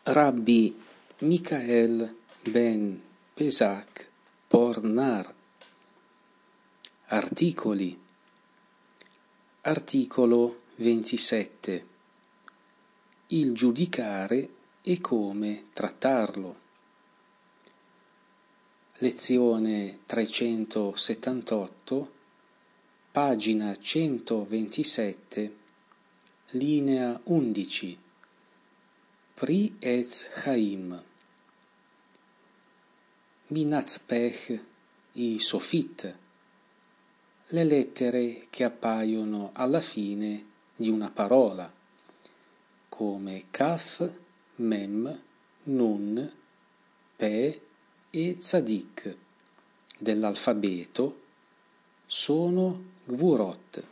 Rabbi Michael ben Pesach Pornar. Articoli. Articolo 27. Il giudicare e come trattarlo. Lezione 378, pagina 127, linea 11. Pri Etz Chaim. Minatzpech i sofit, le lettere che appaiono alla fine di una parola, come Kaf, Mem, Nun, Pe e Tzadik dell'alfabeto, sono Gvurot.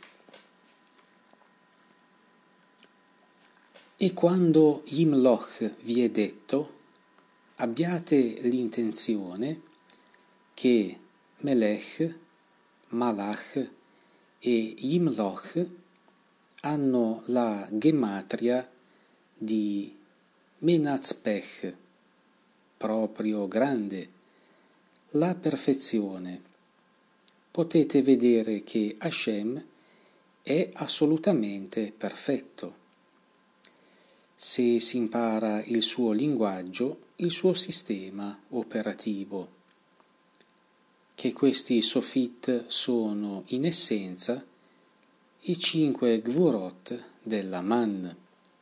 E quando Yimloch vi è detto, abbiate l'intenzione che Melech, Malach e Yimloch hanno la gematria di Menatzpech, proprio grande, la perfezione. Potete vedere che Hashem è assolutamente perfetto. Se si impara il suo linguaggio, il suo sistema operativo, che questi sofit sono in essenza i 5 Gvurot della Man.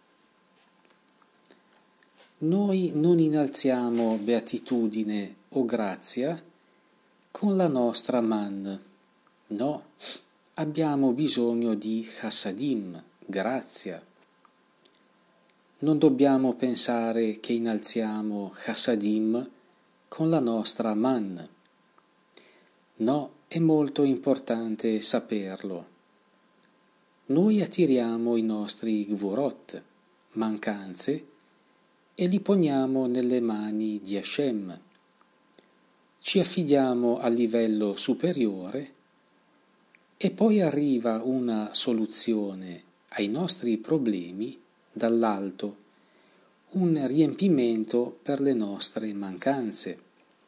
Noi non innalziamo beatitudine o grazia con la nostra Man, no, abbiamo bisogno di Chassadim, grazia. Non dobbiamo pensare che innalziamo Chassadim con la nostra Man. No, è molto importante saperlo. Noi attiriamo i nostri Gvurot, mancanze, e li poniamo nelle mani di Hashem. Ci affidiamo al livello superiore e poi arriva una soluzione ai nostri problemi dall'alto, un riempimento per le nostre mancanze.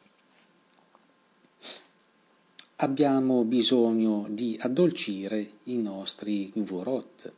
Abbiamo bisogno di addolcire i nostri Gvurot.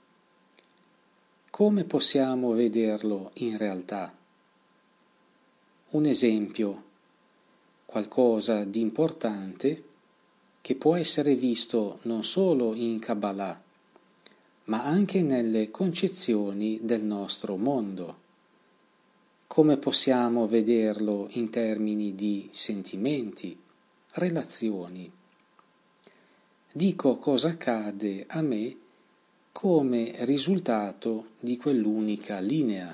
Come possiamo vederlo in realtà? Un esempio, qualcosa di importante che può essere visto non solo in Kabbalah, ma anche nelle concezioni del nostro mondo. Come possiamo vederlo in termini di sentimenti, relazioni? Dico cosa accade a me come risultato di quell'unica linea.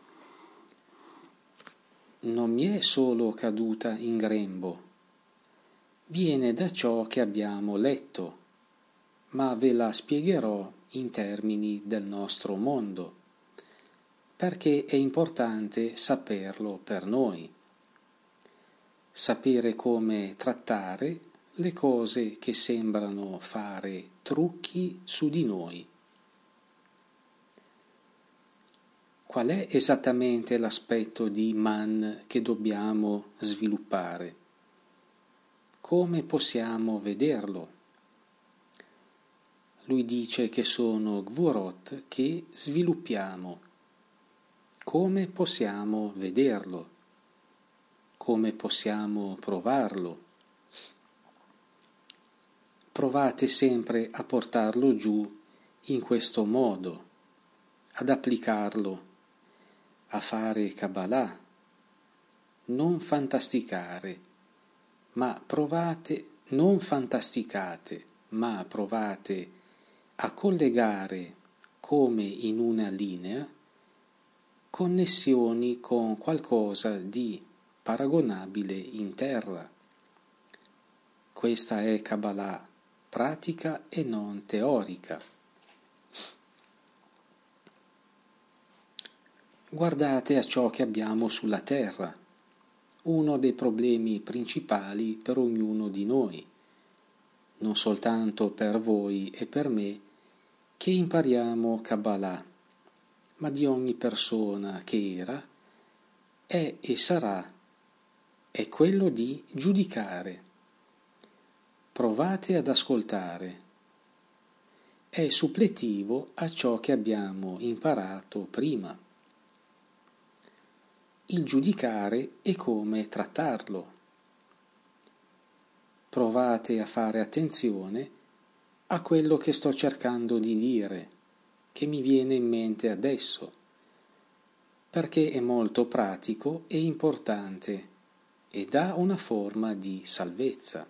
Non mi è solo caduta in grembo, viene da ciò che abbiamo letto, ma ve la spiegherò in termini del nostro mondo, perché è importante saperlo per noi. Sapere come trattare le cose che sembrano fare trucchi su di noi. Qual è esattamente l'aspetto di Man che dobbiamo sviluppare? Come possiamo vederlo? Lui dice che sono Gvurot che sviluppiamo. Come possiamo vederlo? Come possiamo provarlo? Provate sempre a portarlo giù in questo modo, ad applicarlo, a fare Kabbalah. Non fantasticare, ma provate, non fantasticate, ma provate a collegare come in una linea connessioni con qualcosa di paragonabile in terra. Questa è Kabbalah pratica e non teorica. Guardate a ciò che abbiamo sulla terra, uno dei problemi principali per ognuno di noi, non soltanto per voi e per me che impariamo Kabbalah, ma di ogni persona che era è e sarà, è quello di giudicare. Provate ad ascoltare. È suppletivo a ciò che abbiamo imparato prima. Il giudicare e come trattarlo. Provate a fare attenzione a quello che sto cercando di dire, che mi viene in mente adesso, perché è molto pratico e importante e dà una forma di salvezza.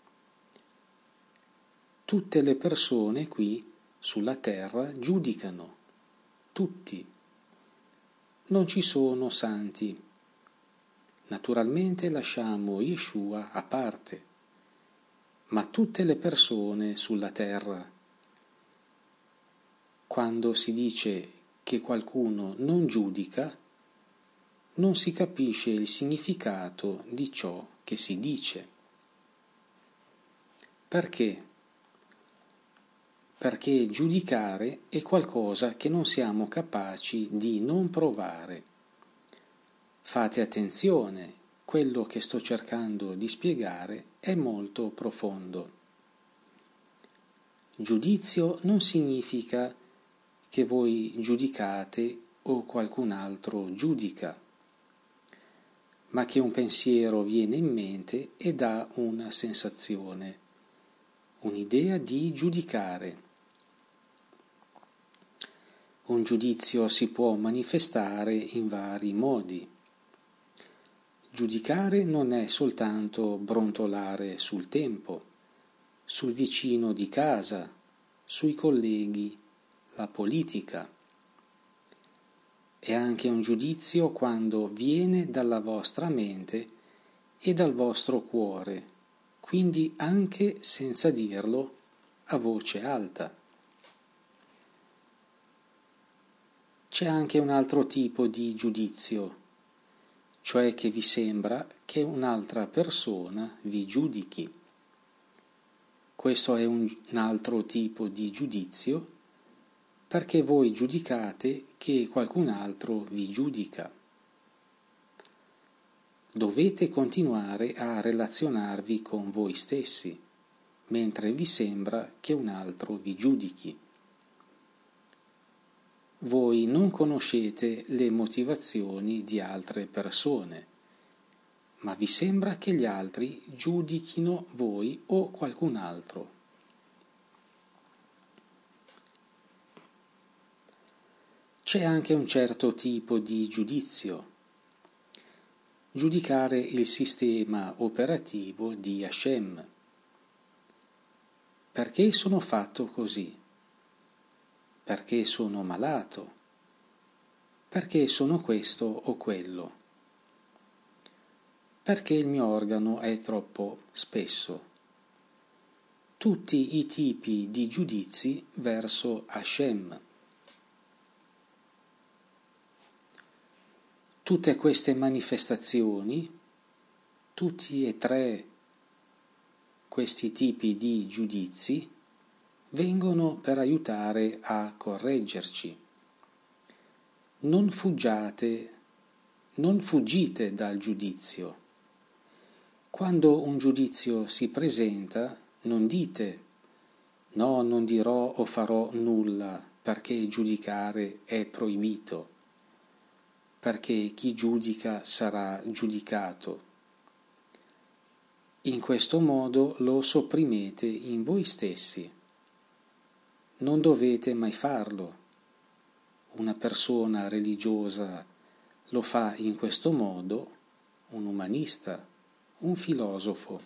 Tutte le persone qui sulla terra giudicano, tutti. Non ci sono santi. Naturalmente lasciamo Yeshua a parte, ma tutte le persone sulla terra. Quando si dice che qualcuno non giudica, non si capisce il significato di ciò che si dice. Perché? Perché giudicare è qualcosa che non siamo capaci di non provare. Fate attenzione, quello che sto cercando di spiegare è molto profondo. Giudizio non significa che voi giudicate o qualcun altro giudica, ma che un pensiero viene in mente e dà una sensazione, un'idea di giudicare. Un giudizio si può manifestare in vari modi. Giudicare non è soltanto brontolare sul tempo, sul vicino di casa, sui colleghi, la politica. È anche un giudizio quando viene dalla vostra mente e dal vostro cuore, quindi anche senza dirlo a voce alta. C'è anche un altro tipo di giudizio, cioè che vi sembra che un'altra persona vi giudichi. Questo è un altro tipo di giudizio perché voi giudicate che qualcun altro vi giudica. Dovete continuare a relazionarvi con voi stessi, mentre vi sembra che un altro vi giudichi. Voi non conoscete le motivazioni di altre persone, ma vi sembra che gli altri giudichino voi o qualcun altro. C'è anche un certo tipo di giudizio. Giudicare il sistema operativo di Hashem. Perché sono fatto così? Perché sono malato? Perché sono questo o quello? Perché il mio organo è troppo spesso? Tutti i tipi di giudizi verso Hashem. Tutte queste manifestazioni, tutti e tre questi tipi di giudizi, vengono per aiutare a correggerci. Non fuggite dal giudizio. Quando un giudizio si presenta, non dite no, non dirò o farò nulla perché giudicare è proibito, perché chi giudica sarà giudicato. In questo modo lo sopprimete in voi stessi. Non dovete mai farlo. Una persona religiosa lo fa in questo modo, un umanista, un filosofo.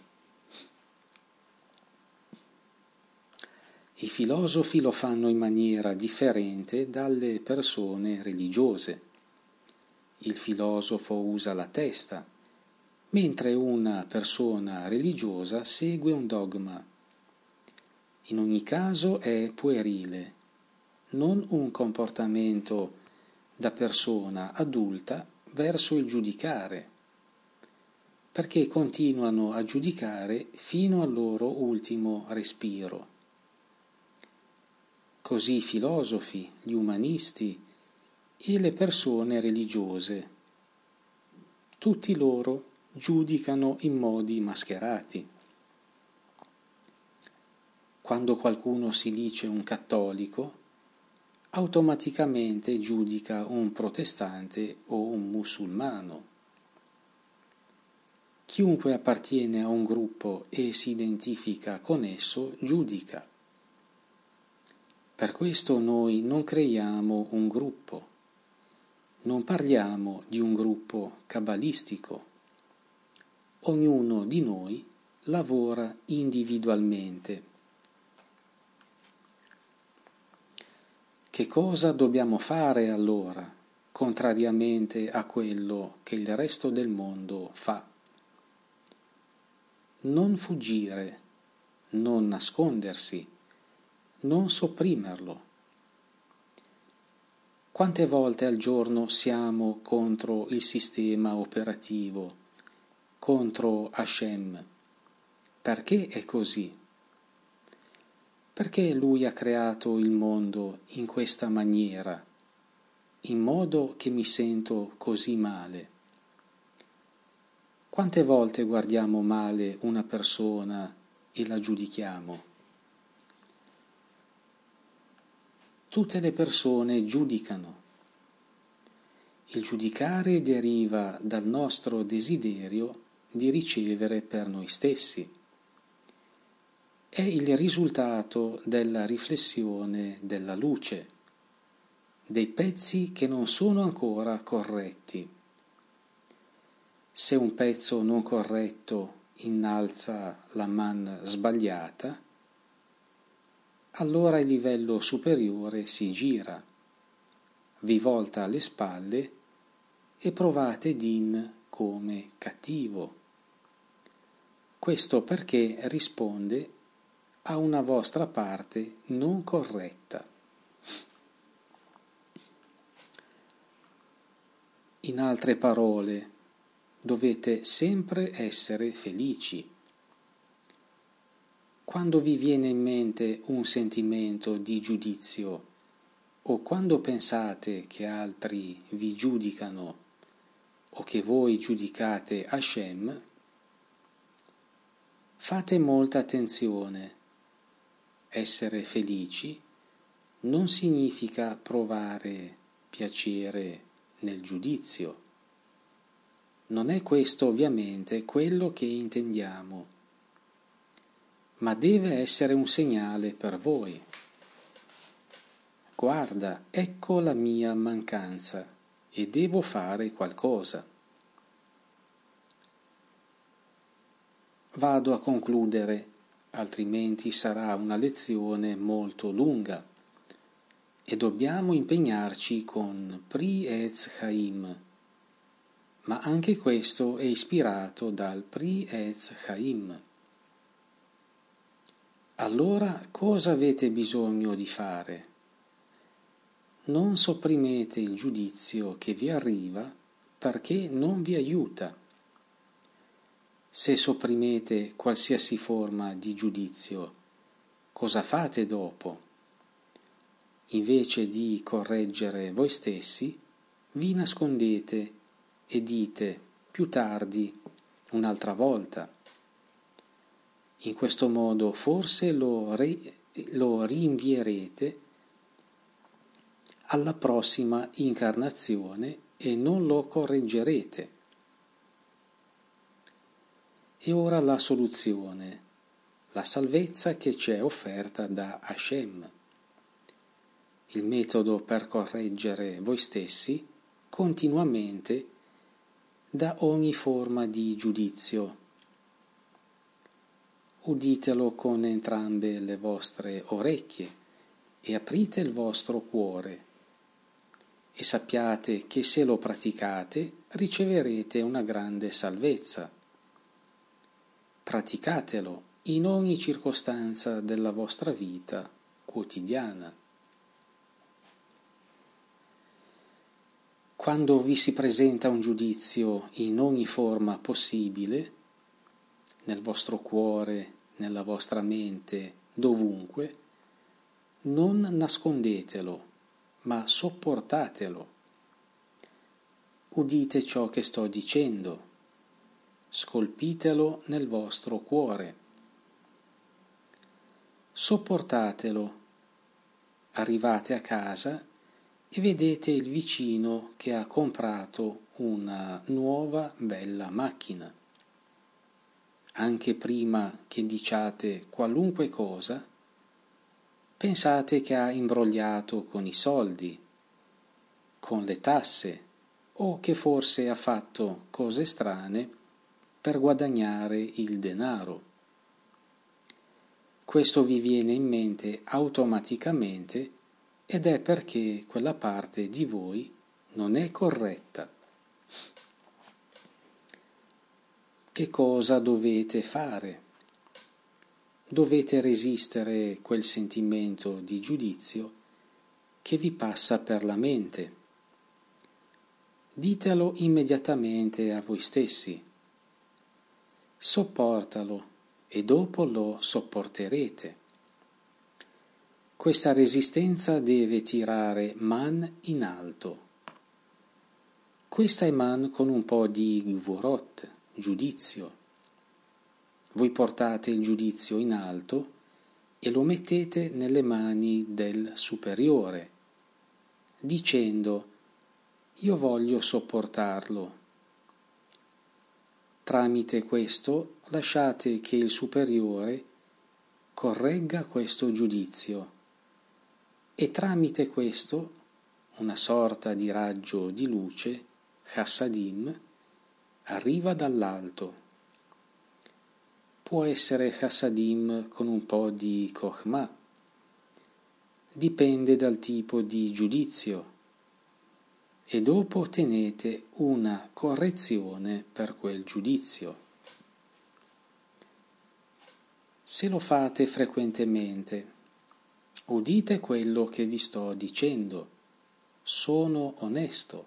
I filosofi lo fanno in maniera differente dalle persone religiose. Il filosofo usa la testa, mentre una persona religiosa segue un dogma. In ogni caso è puerile, non un comportamento da persona adulta verso il giudicare, perché continuano a giudicare fino al loro ultimo respiro. Così i filosofi, gli umanisti e le persone religiose. tutti loro giudicano in modi mascherati. Quando qualcuno si dice un cattolico, automaticamente giudica un protestante o un musulmano. Chiunque appartiene a un gruppo e si identifica con esso, giudica. Per questo noi non creiamo un gruppo, non parliamo di un gruppo cabalistico. Ognuno di noi lavora individualmente. Che cosa dobbiamo fare allora, contrariamente a quello che il resto del mondo fa? Non fuggire, non nascondersi, non sopprimerlo. Quante volte al giorno siamo contro il sistema operativo, contro Hashem? Perché è così? Perché Lui ha creato il mondo in questa maniera, in modo che mi sento così male? Quante volte guardiamo male una persona e la giudichiamo? Tutte le persone giudicano. Il giudicare deriva dal nostro desiderio di ricevere per noi stessi. È il risultato della riflessione della luce, dei pezzi che non sono ancora corretti. Se un pezzo non corretto innalza la man sbagliata, allora il livello superiore si gira, vi volta alle spalle e provate Din come cattivo. Questo perché risponde a una vostra parte non corretta. In altre parole, dovete sempre essere felici. Quando vi viene in mente un sentimento di giudizio o quando pensate che altri vi giudicano o che voi giudicate Hashem, fate molta attenzione. Essere felici non significa provare piacere nel giudizio. Non è questo ovviamente quello che intendiamo, ma deve essere un segnale per voi. Guarda, ecco la mia mancanza e devo fare qualcosa. Vado a concludere, altrimenti sarà una lezione molto lunga e dobbiamo impegnarci con Pri Etz Chaim, ma anche questo è ispirato dal Pri Etz Chaim. Allora cosa avete bisogno di fare? Non sopprimete il giudizio che vi arriva perché non vi aiuta. Se sopprimete qualsiasi forma di giudizio, cosa fate dopo? Invece di correggere voi stessi, vi nascondete e dite più tardi, un'altra volta. In questo modo forse lo rinvierete alla prossima incarnazione e non lo correggerete. E ora la soluzione, la salvezza che ci è offerta da Hashem. Il metodo per correggere voi stessi continuamente da ogni forma di giudizio. Uditelo con entrambe le vostre orecchie e aprite il vostro cuore e sappiate che se lo praticate riceverete una grande salvezza. Praticatelo in ogni circostanza della vostra vita quotidiana. Quando vi si presenta un giudizio in ogni forma possibile, nel vostro cuore, nella vostra mente, dovunque, non nascondetelo, ma sopportatelo. udite ciò che sto dicendo, scolpitelo nel vostro cuore. Sopportatelo. Arrivate a casa e vedete il vicino che ha comprato una nuova bella macchina. Anche prima che diciate qualunque cosa, pensate che ha imbrogliato con i soldi, con le tasse, o che forse ha fatto cose strane per guadagnare il denaro. Questo vi viene in mente automaticamente ed è perché quella parte di voi non è corretta. Che cosa dovete fare? Dovete resistere quel sentimento di giudizio che vi passa per la mente. Ditelo immediatamente a voi stessi. Sopportalo e dopo lo sopporterete. Questa resistenza deve tirare man in alto. Questa è man con un po' di gvurot, giudizio. Voi portate il giudizio in alto e lo mettete nelle mani del superiore, dicendo: io voglio sopportarlo. Tramite questo lasciate che il superiore corregga questo giudizio e tramite questo una sorta di raggio di luce, chassadim, arriva dall'alto. Può essere chassadim con un po' di chokhmah, dipende dal tipo di giudizio, e dopo ottenete una correzione per quel giudizio. Se lo fate frequentemente, udite quello che vi sto dicendo, sono onesto.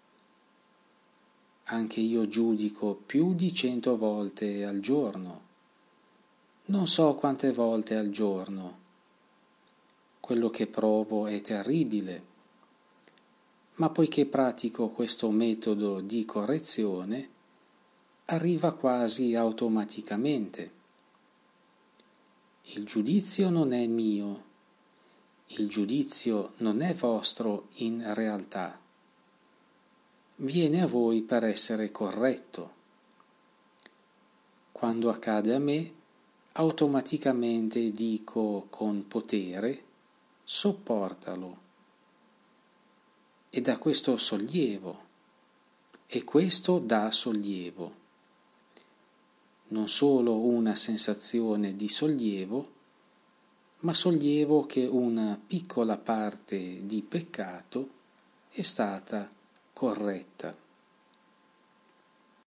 Anche io giudico più di 100 volte al giorno. Non so quante volte al giorno. Quello che provo è terribile. Ma poiché pratico questo metodo di correzione, arriva quasi automaticamente. Il giudizio non è mio, il giudizio non è vostro in realtà. Viene a voi per essere corretto. Quando accade a me, automaticamente dico con potere: sopportalo. E da questo sollievo, e questo dà sollievo. Non solo una sensazione di sollievo, ma sollievo che una piccola parte di peccato è stata corretta.